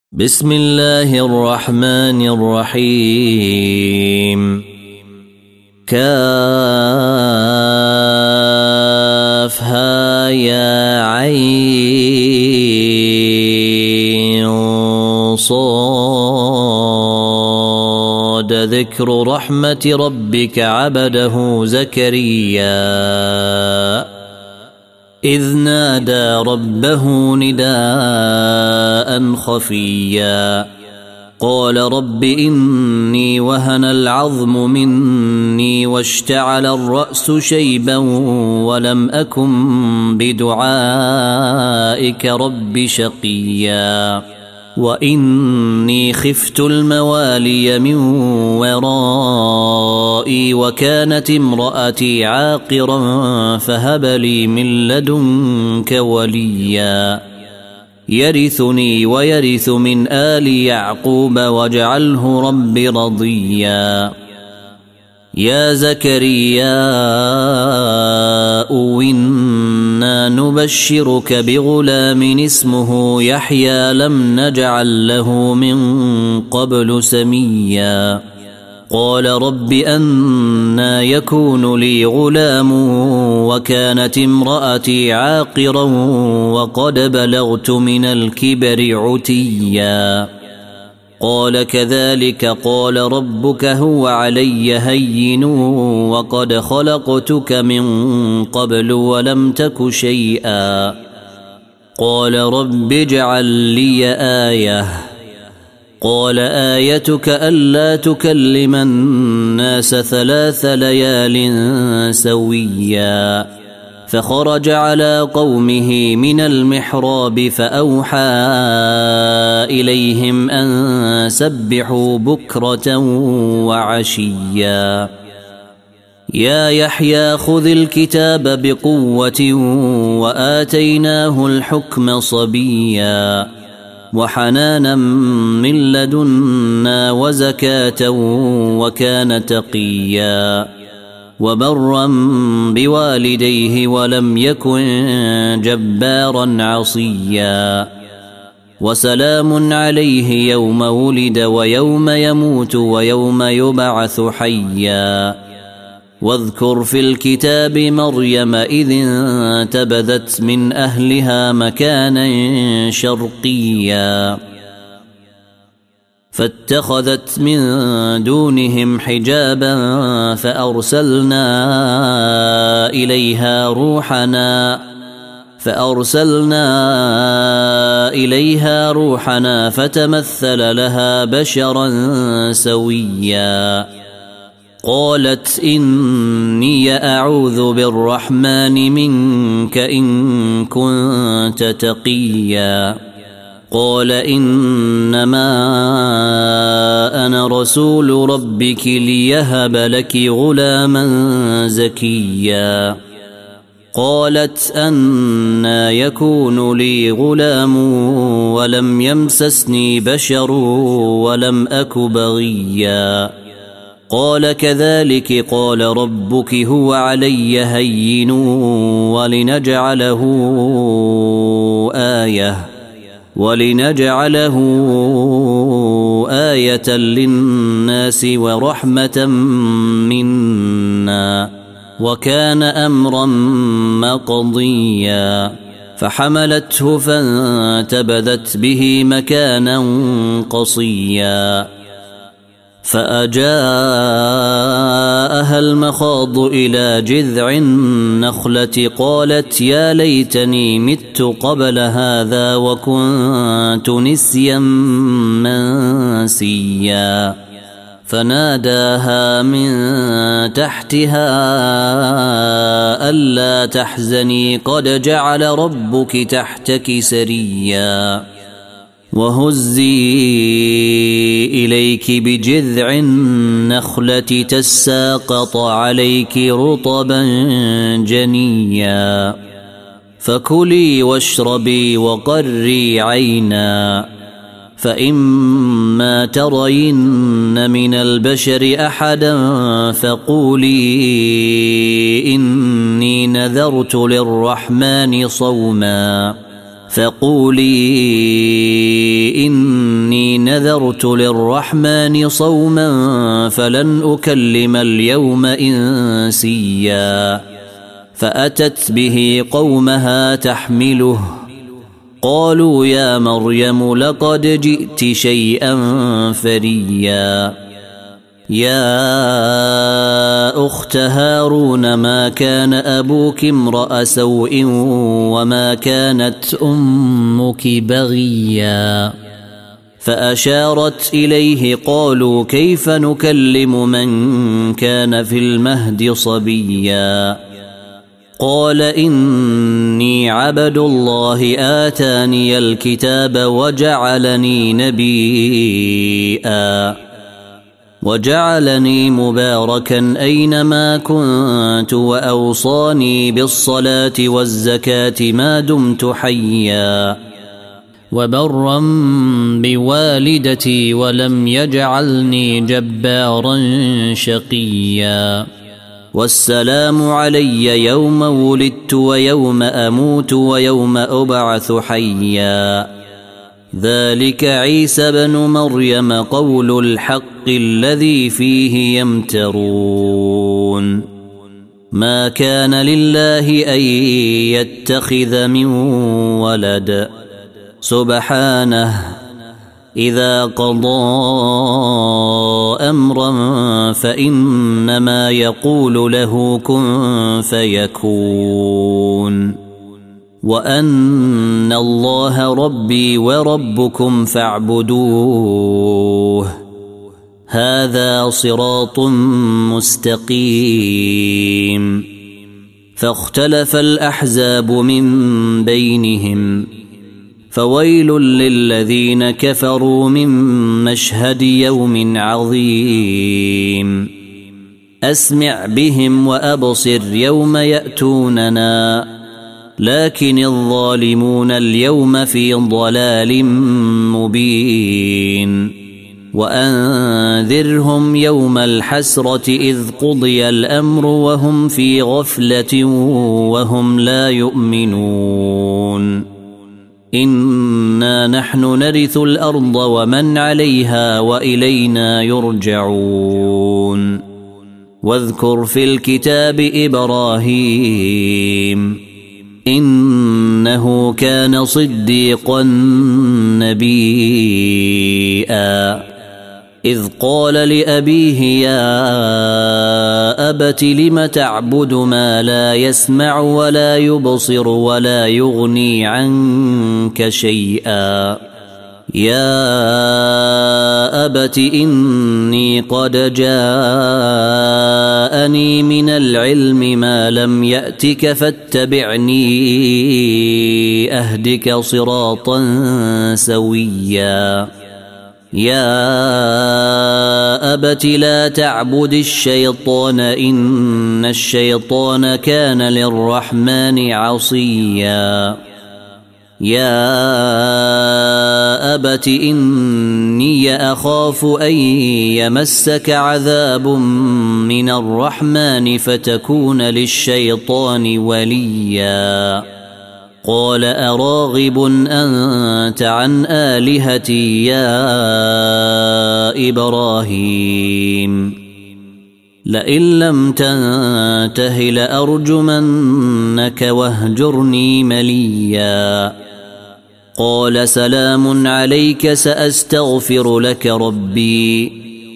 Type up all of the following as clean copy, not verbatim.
بسم الله الرحمن الرحيم. كافها يا عين صاد. ذكر رحمة ربك عبده زكريا إذ نادى ربه نداء خفيا قال رب إني وهن العظم مني واشتعل الرأس شيبا ولم أكن بدعائك رب شقيا وإني خفت الموالي من ورائي وكانت امرأتي عاقرا فهب لي من لدنك وليا يرثني ويرث من آل يعقوب واجعله رب رضيا. يا زكريا إنا نبشرك بغلام اسمه يحيى لم نجعل له من قبل سميا قال رب أنى يكون لي غلام وكانت امرأتي عاقرا وقد بلغت من الكبر عتيا قال كذلك قال ربك هو علي هين وقد خلقتك من قبل ولم تك شيئا قال رب اجعل لي آية قال آيتك ألا تكلم الناس 3 ليال سويا فخرج على قومه من المحراب فأوحى إليهم أن سبحوا بكرة وعشيا يا يحيى خذ الكتاب بقوة وآتيناه الحكم صبيا وحنانا من لدنا وزكاة وكان تقيا وبرا بوالديه ولم يكن جبارا عصيا وسلام عليه يوم ولد ويوم يموت ويوم يبعث حيا واذكر في الكتاب مريم إذ انتبذت من أهلها مكانا شرقيا فاتخذت من دونهم حجابا فأرسلنا إليها روحنا فتمثل لها بشرا سويا قالت إني أعوذ بالرحمن منك إن كنت تقيا قال إنما أنا رسول ربك ليهب لك غلاما زكيا قالت أنى يكون لي غلام ولم يمسسني بشر ولم أك بغيا قال كذلك قال ربك هو علي هين ولنجعله آية للناس ورحمة منا وكان أمرا مقضيا فحملته فانتبذت به مكانا قصيا فأجاءها المخاض إلى جذع النخلة قالت يا ليتني مت قبل هذا وكنت نسيا منسيا فناداها من تحتها ألا تحزني قد جعل ربك تحتك سريا وهزي إليك بجذع النخلة تساقط عليك رطبا جنيا فكلي واشربي وقري عينا فإما ترين من البشر أحدا فقولي إني نذرت للرحمن صوما فقولي إني نذرت للرحمن صوما فلن أكلم اليوم إنسيا فأتت به قومها تحمله قالوا يا مريم لقد جئت شيئا فريا يا أخت هارون ما كان أبوك امرأ سوء وما كانت أمك بغيا فأشارت إليه قالوا كيف نكلم من كان في المهد صبيا قال إني عبد الله آتاني الكتاب وجعلني نبيا وجعلني مباركا أينما كنت وأوصاني بالصلاة والزكاة ما دمت حيا وبرا بوالدتي ولم يجعلني جبارا شقيا والسلام علي يوم ولدت ويوم أموت ويوم أبعث حيا ذلك عيسى بن مريم قول الحق الذي فيه يمترون ما كان لله أن يتخذ من ولد سبحانه إذا قضى أمرا فإنما يقول له كن فيكون وأن الله ربي وربكم فاعبدوه هذا صراط مستقيم فاختلف الأحزاب من بينهم فويل للذين كفروا من مشهد يوم عظيم أسمع بهم وأبصر يوم يأتوننا لكن الظالمون اليوم في ضلال مبين وأنذرهم يوم الحسرة إذ قضي الأمر وهم في غفلة وهم لا يؤمنون إنا نحن نرث الأرض ومن عليها وإلينا يرجعون واذكر في الكتاب إبراهيم إنه كان صديقا نبيا إذ قال لأبيه يا أبت لم تعبد ما لا يسمع ولا يبصر ولا يغني عنك شيئا يا أبت إني قد جاءني من العلم ما لم يأتك فاتبعني أهدك صراطا سويا يا أبت لا تعبد الشيطان إن الشيطان كان للرحمن عصيا يا أبت إني أخاف أن يمسك عذاب من الرحمن فتكون للشيطان وليا قال أراغب أنت عن آلهتي يا إبراهيم لئن لم تنته لأرجمنك واهجرني مليا قال سلام عليك سأستغفر لك ربي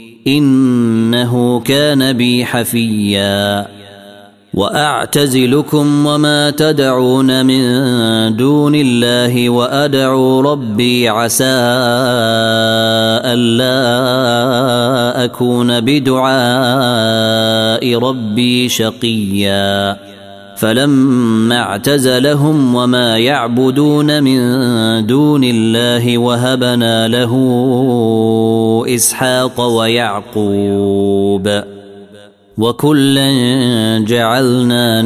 إنه كان بي حفيا وأعتزلكم وما تدعون من دون الله وأدعو ربي عسى ألا أكون بدعاء ربي شقيا فلما اعتزلهم وما يعبدون من دون الله وهبنا له إسحاق ويعقوب وكلا جعلنا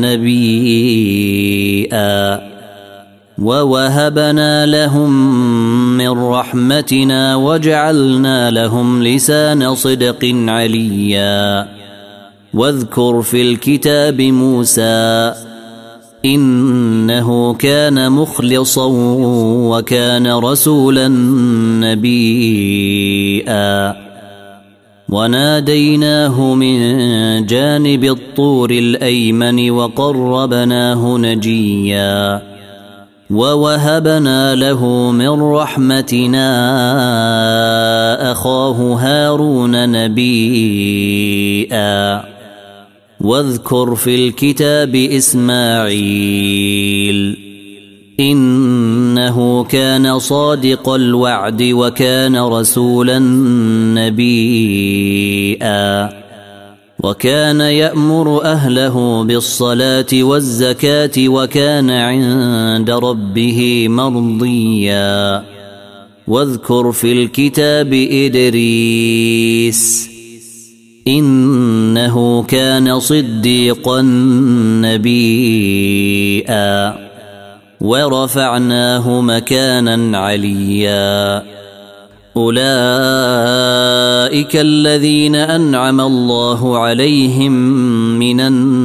نبيا ووهبنا لهم من رحمتنا وجعلنا لهم لسان صدق عليا واذكر في الكتاب موسى إنه كان مخلصا وكان رسولا نبيا وناديناه من جانب الطور الأيمن وقربناه نجيا ووهبنا له من رحمتنا أخاه هارون نبيا واذكر في الكتاب إسماعيل إنه كان صادق الوعد وكان رسولا نبيا وكان يأمر أهله بالصلاة والزكاة وكان عند ربه مرضيا واذكر في الكتاب إدريس إنه كان صديقا نبيا ورفعناه مكانا عليا أولئك الذين أنعم الله عليهم من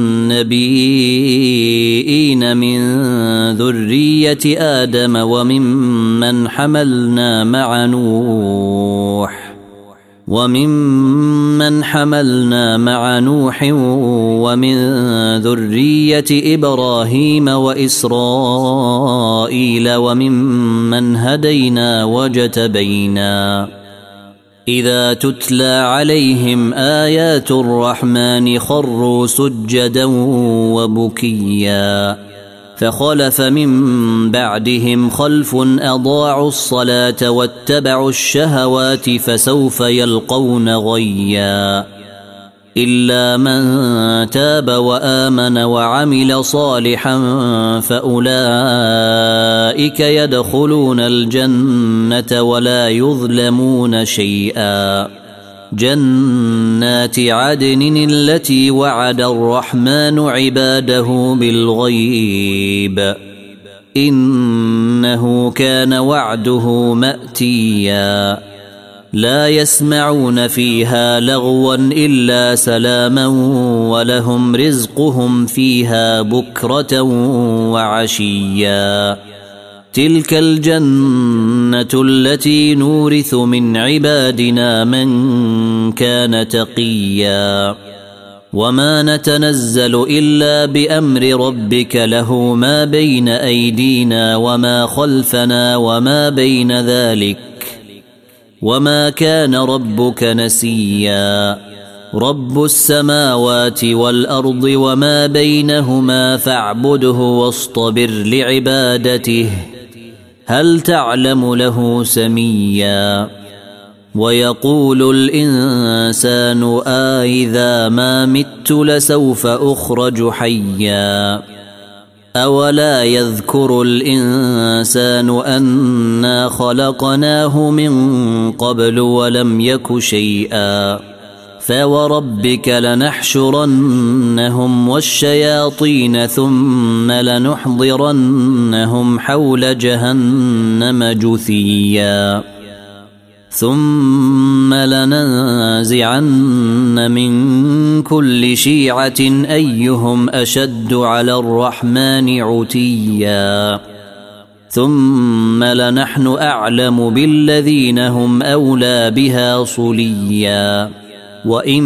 النبيين من ذرية آدم وممن حملنا مع نوح ومن ذرية إبراهيم وإسرائيل وممن هدينا واجتبينا إذا تتلى عليهم آيات الرحمن خروا سجدا وبكيا فخلف من بعدهم خلف أضاعوا الصلاة واتبعوا الشهوات فسوف يلقون غيا إلا من تاب وآمن وعمل صالحا فأولئك يدخلون الجنة ولا يظلمون شيئا جنات عدن التي وعد الرحمن عباده بالغيب إنه كان وعده مأتيا لا يسمعون فيها لغوا إلا سلاما ولهم رزقهم فيها بكرة وعشيا تلك الجنة التي نورث من عبادنا من كان تقيا وما نتنزل إلا بأمر ربك له ما بين أيدينا وما خلفنا وما بين ذلك وما كان ربك نسيا رب السماوات والأرض وما بينهما فاعبده واصطبر لعبادته هل تعلم له سميا ويقول الإنسان أإذا ما مت لسوف أخرج حيا أولا يذكر الإنسان أنا خلقناه من قبل ولم يك شيئا فوربك لنحشرنهم والشياطين ثم لنحضرنهم حول جهنم جثيا ثم لننزعن من كل شيعة أيهم أشد على الرحمن عتيا ثم لنحن أعلم بالذين هم أولى بها صليا وإن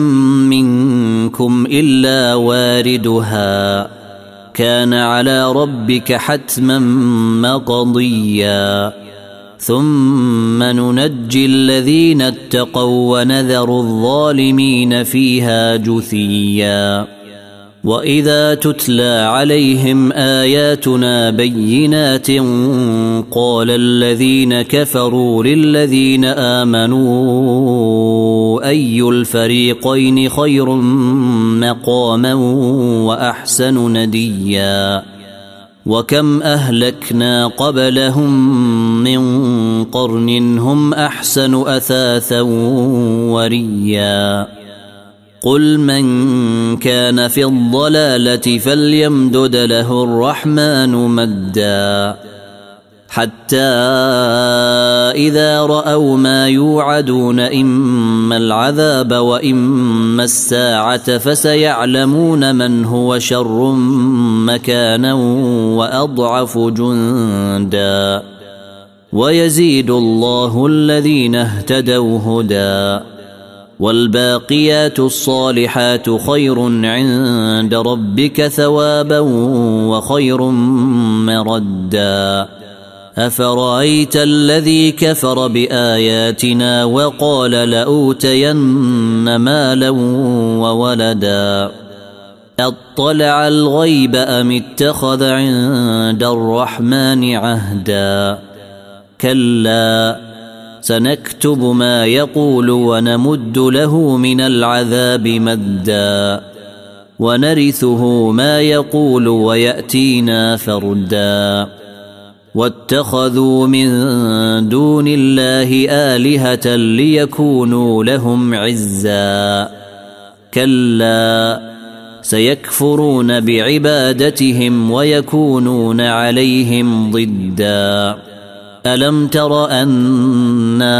منكم إلا واردها كان على ربك حتما مقضيا ثم ننجي الذين اتقوا ونذر الظالمين فيها جثيا وإذا تتلى عليهم آياتنا بينات قال الذين كفروا للذين آمنوا أي الفريقين خير مقاما وأحسن نديا وكم أهلكنا قبلهم من قرن هم أحسن أثاثا وريا قل من كان في الضلالة فليمدد له الرحمن مدا حتى إذا رأوا ما يوعدون إما العذاب وإما الساعة فسيعلمون من هو شر مكانا وأضعف جندا ويزيد الله الذين اهتدوا هدى والباقيات الصالحات خير عند ربك ثوابا وخير مردا أفرأيت الذي كفر بآياتنا وقال لأوتين مالا وولدا أطلع الغيب أم اتخذ عند الرحمن عهدا كلا سنكتب ما يقول ونمد له من العذاب مدا ونرثه ما يقول ويأتينا فردا واتخذوا من دون الله آلهة ليكونوا لهم عزا كلا سيكفرون بعبادتهم ويكونون عليهم ضدا ألم تر أنا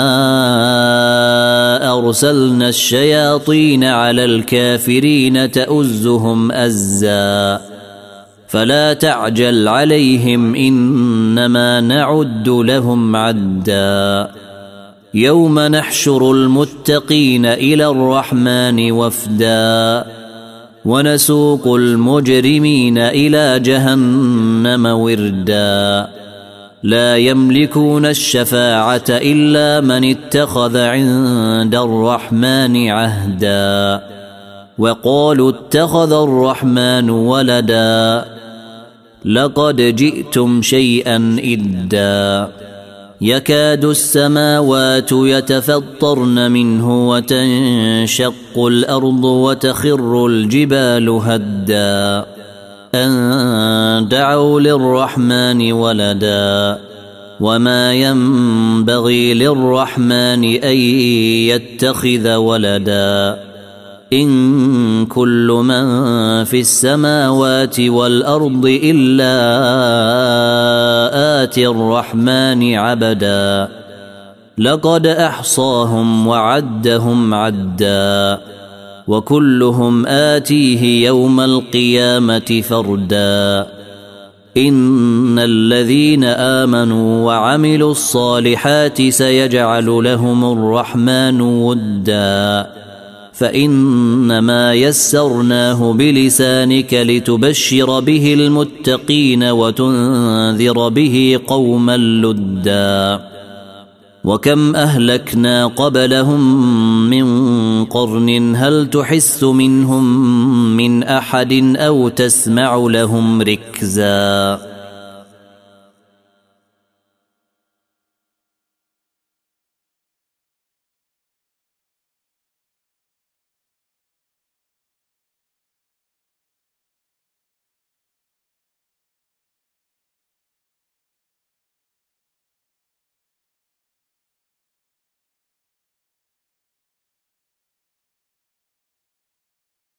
أرسلنا الشياطين على الكافرين تؤزهم أزا فلا تعجل عليهم إنما نعد لهم عدا يوم نحشر المتقين إلى الرحمن وفدا ونسوق المجرمين إلى جهنم وردا لا يملكون الشفاعة إلا من اتخذ عند الرحمن عهدا وقالوا اتخذ الرحمن ولدا لقد جئتم شيئا إدا يكاد السماوات يتفطرن منه وتنشق الأرض وتخر الجبال هدا أن دعوا للرحمن ولدا وما ينبغي للرحمن أن يتخذ ولدا إن كل من في السماوات والأرض إلا آتي الرحمن عبدا لقد أحصاهم وعدهم عدا وكلهم آتيه يوم القيامة فردا إن الذين آمنوا وعملوا الصالحات سيجعل لهم الرحمن ودا فإنما يسرناه بلسانك لتبشر به المتقين وتنذر به قوما لدا وكم أهلكنا قبلهم من قرن هل تحس منهم من أحد أو تسمع لهم ركزا